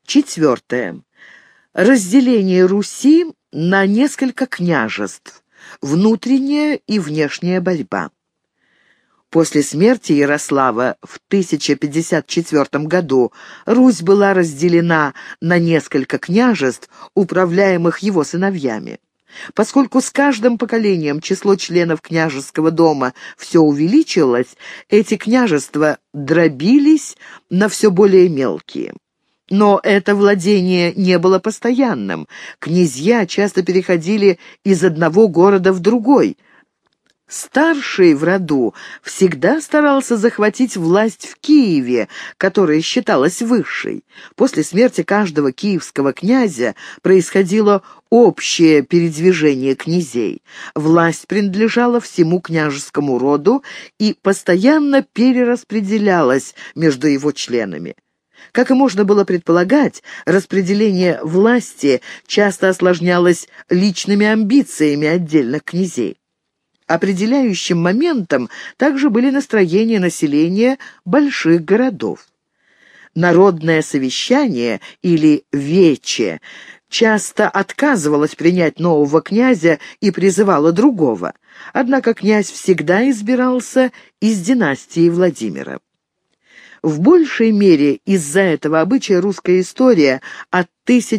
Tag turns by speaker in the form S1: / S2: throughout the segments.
S1: Четвертое. Разделение Руси на несколько княжеств. Внутренняя и внешняя борьба. После смерти Ярослава в 1054 году Русь была разделена на несколько княжеств, управляемых его сыновьями. Поскольку с каждым поколением число членов княжеского дома все увеличилось, эти княжества дробились на все более мелкие. Но это владение не было постоянным. Князья часто переходили из одного города в другой. Старший в роду всегда старался захватить власть в Киеве, которая считалась высшей. После смерти каждого киевского князя происходило общее передвижение князей. Власть принадлежала всему княжескому роду и постоянно перераспределялась между его членами. Как и можно было предполагать, распределение власти часто осложнялось личными амбициями отдельных князей. Определяющим моментом также были настроения населения больших городов. Народное совещание или вече часто отказывалось принять нового князя и призывало другого. Однако князь всегда избирался из династии Владимира. В большей мере из-за этого обычая русская история от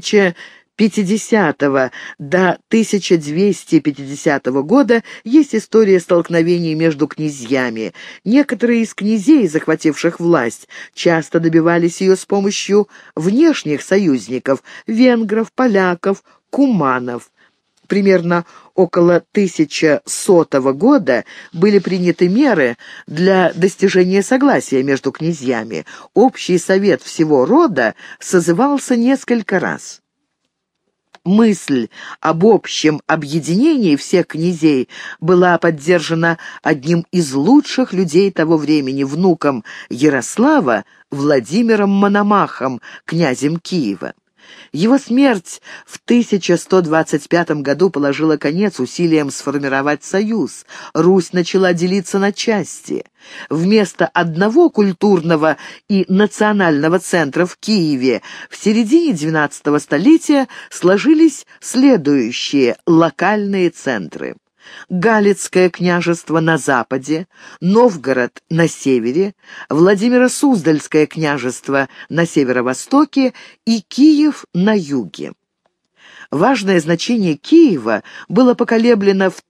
S1: 1050 до 1250 года есть история столкновений между князьями. Некоторые из князей, захвативших власть, часто добивались ее с помощью внешних союзников – венгров, поляков, куманов. Примерно около 1100 года были приняты меры для достижения согласия между князьями. Общий совет всего рода созывался несколько раз. Мысль об общем объединении всех князей была поддержана одним из лучших людей того времени, внуком Ярослава, Владимиром Мономахом, князем Киева. Его смерть в 1125 году положила конец усилиям сформировать союз. Русь начала делиться на части. Вместо одного культурного и национального центра в Киеве в середине XII столетия сложились следующие локальные центры. Галицкое княжество на западе, Новгород на севере, Владимиро-Суздальское княжество на северо-востоке и Киев на юге. Важное значение Киева было поколеблено в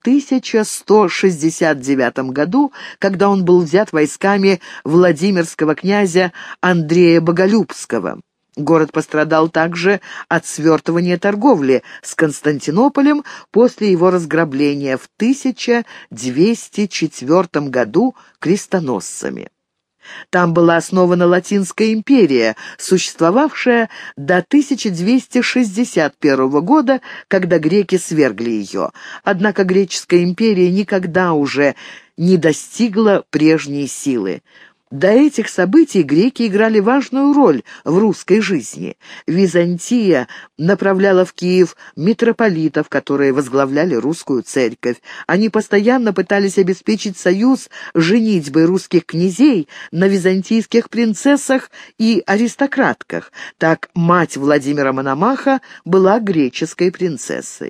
S1: 1169 году, когда он был взят войсками владимирского князя Андрея Боголюбского. Город пострадал также от свертывания торговли с Константинополем после его разграбления в 1204 году крестоносцами. Там была основана Латинская империя, существовавшая до 1261 года, когда греки свергли ее. Однако греческая империя никогда уже не достигла прежней силы. До этих событий греки играли важную роль в русской жизни. Византия направляла в Киев митрополитов, которые возглавляли русскую церковь. Они постоянно пытались обеспечить союз женитьбой русских князей на византийских принцессах и аристократках. Так мать Владимира Мономаха была греческой принцессой.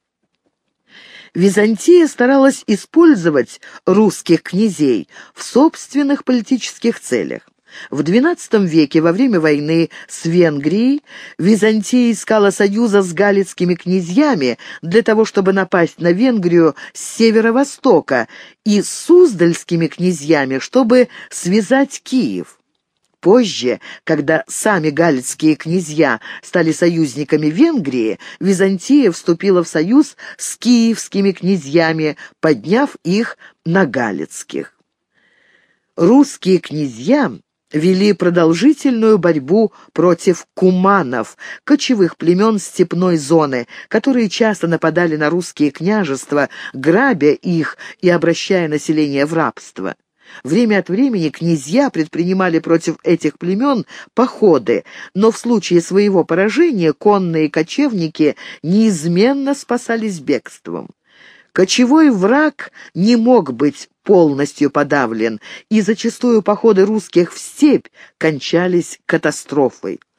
S1: Византия старалась использовать русских князей в собственных политических целях. В XII веке, во время войны с Венгрией, Византия искала союза с галицкими князьями для того, чтобы напасть на Венгрию с северо-востока, и с суздальскими князьями, чтобы связать Киев. Позже, когда сами галицкие князья стали союзниками Венгрии, Византия вступила в союз с киевскими князьями, подняв их на галицких. Русские князья вели продолжительную борьбу против куманов, кочевых племен степной зоны, которые часто нападали на русские княжества, грабя их и обращая население в рабство. Время от времени князья предпринимали против этих племен походы, но в случае своего поражения конные кочевники неизменно спасались бегством. Кочевой враг не мог быть полностью подавлен, и зачастую походы русских в степь кончались катастрофой.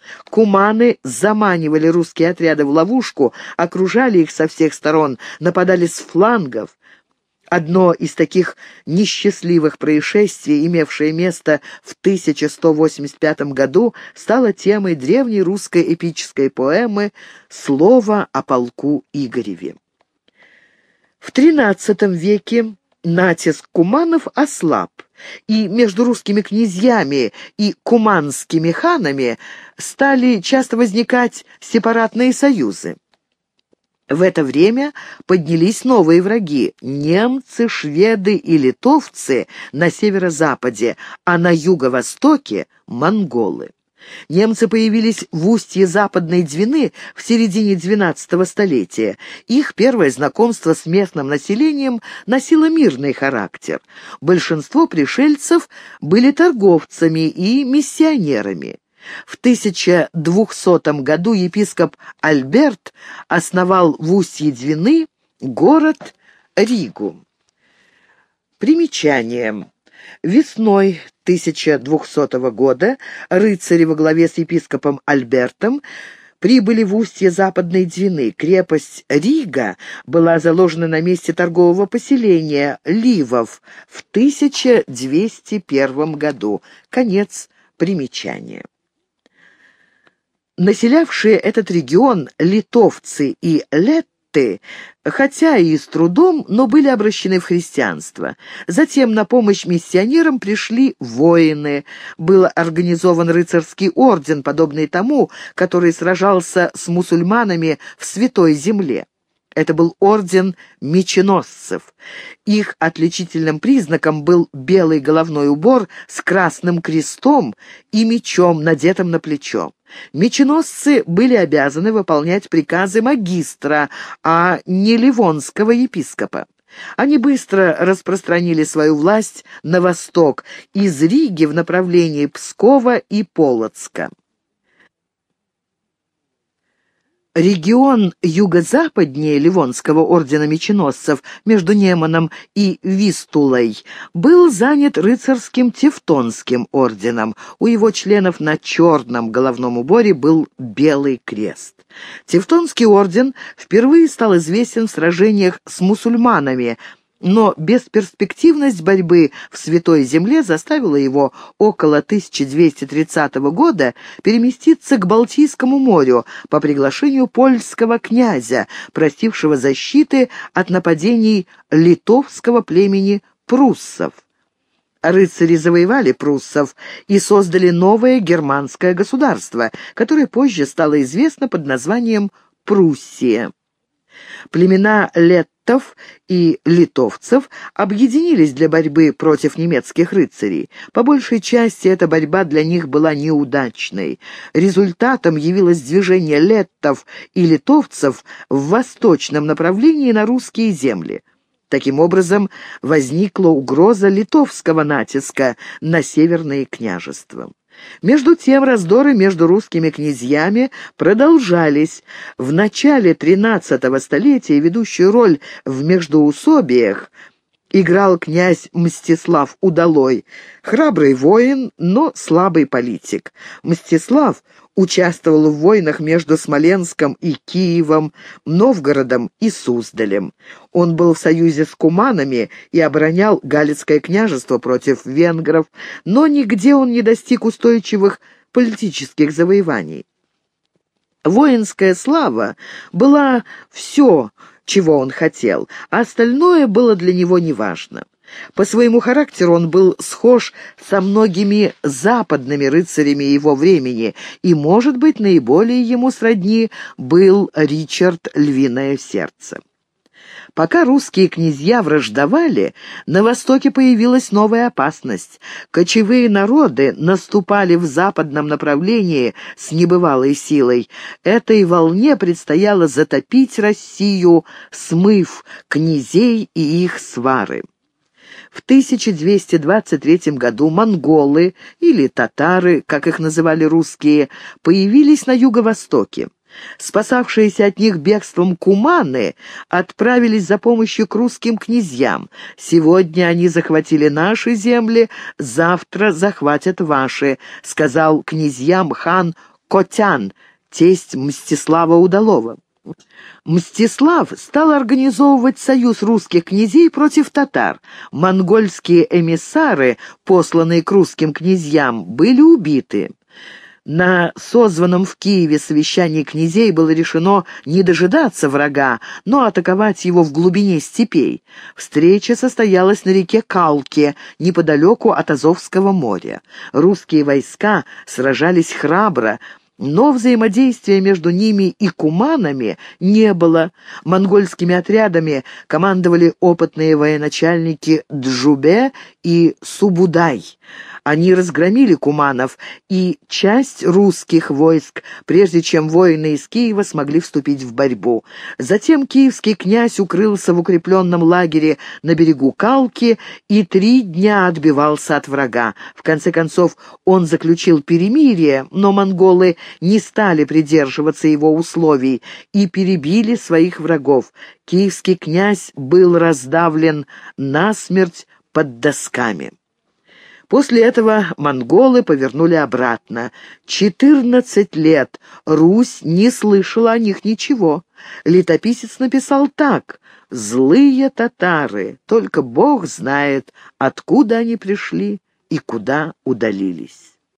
S1: Куманы заманивали русские отряды в ловушку, окружали их со всех сторон, нападали с флангов. Одно из таких несчастливых происшествий, имевшее место в 1185 году, стало темой древней русской эпической поэмы «Слово о полку Игореве». В XIII веке натиск куманов ослаб, и между русскими князьями и куманскими ханами стали часто возникать сепаратные союзы. В это время поднялись новые враги – немцы, шведы и литовцы на северо-западе, а на юго-востоке – монголы. Немцы появились в устье Западной Двины в середине XII столетия. Их первое знакомство с местным населением носило мирный характер. Большинство пришельцев были торговцами и миссионерами. В 1200 году епископ Альберт основал в устье Двины город Ригу. Примечание. Весной 1200 года рыцари во главе с епископом Альбертом прибыли в устье Западной Двины. Крепость Рига была заложена на месте торгового поселения Ливов в 1201 году. Конец примечания. Населявшие этот регион литовцы и летты, хотя и с трудом, но были обращены в христианство. Затем на помощь миссионерам пришли воины. Был организован рыцарский орден, подобный тому, который сражался с мусульманами в Святой Земле. Это был орден меченосцев. Их отличительным признаком был белый головной убор с красным крестом и мечом, надетым на плечо. Меченосцы были обязаны выполнять приказы магистра, а не ливонского епископа. Они быстро распространили свою власть на восток, из Риги в направлении Пскова и Полоцка. Регион юго-западнее Ливонского ордена меченосцев между Неманом и Вистулой был занят рыцарским Тевтонским орденом. У его членов на черном головном уборе был белый крест. Тевтонский орден впервые стал известен в сражениях с мусульманами, но бесперспективность борьбы в Святой Земле заставила его около 1230 года переместиться к Балтийскому морю по приглашению польского князя, просившего защиты от нападений литовского племени пруссов. Рыцари завоевали пруссов и создали новое германское государство, которое позже стало известно под названием Пруссия. Племена леттов и литовцев объединились для борьбы против немецких рыцарей. По большей части эта борьба для них была неудачной. Результатом явилось движение леттов и литовцев в восточном направлении на русские земли. Таким образом, возникла угроза литовского натиска на северные княжества. Между тем раздоры между русскими князьями продолжались. В начале XIII столетия ведущую роль в междоусобиях играл князь Мстислав Удалой, храбрый воин, но слабый политик. Мстислав участвовал в войнах между Смоленском и Киевом, Новгородом и Суздалем. Он был в союзе с куманами и оборонял Галицкое княжество против венгров, но нигде он не достиг устойчивых политических завоеваний. Воинская слава была все, чего он хотел, а остальное было для него неважно. По своему характеру он был схож со многими западными рыцарями его времени, и, может быть, наиболее ему сродни был Ричард Львиное Сердце. Пока русские князья враждовали, на востоке появилась новая опасность. Кочевые народы наступали в западном направлении с небывалой силой. Этой волне предстояло затопить Россию, смыв князей и их свары. В 1223 году монголы, или татары, как их называли русские, появились на юго-востоке. Спасавшиеся от них бегством куманы отправились за помощью к русским князьям. «Сегодня они захватили наши земли, завтра захватят ваши», — сказал князьям хан Котян, тесть Мстислава Удалова. Мстислав стал организовывать союз русских князей против татар. Монгольские эмиссары, посланные к русским князьям, были убиты. На созванном в Киеве совещании князей было решено не дожидаться врага, но атаковать его в глубине степей. Встреча состоялась на реке Калке, неподалеку от Азовского моря. Русские войска сражались храбро, но взаимодействия между ними и куманами не было. Монгольскими отрядами командовали опытные военачальники Джубе и Субудай. Они разгромили куманов и часть русских войск, прежде чем воины из Киева смогли вступить в борьбу. Затем киевский князь укрылся в укрепленном лагере на берегу Калки и 3 дня отбивался от врага. В конце концов он заключил перемирие, но монголы не стали придерживаться его условий и перебили своих врагов. Киевский князь был раздавлен насмерть под досками. После этого монголы повернули обратно. 14 лет Русь не слышала о них ничего. Летописец написал так: «Злые татары, только Бог знает, откуда они пришли и куда удалились».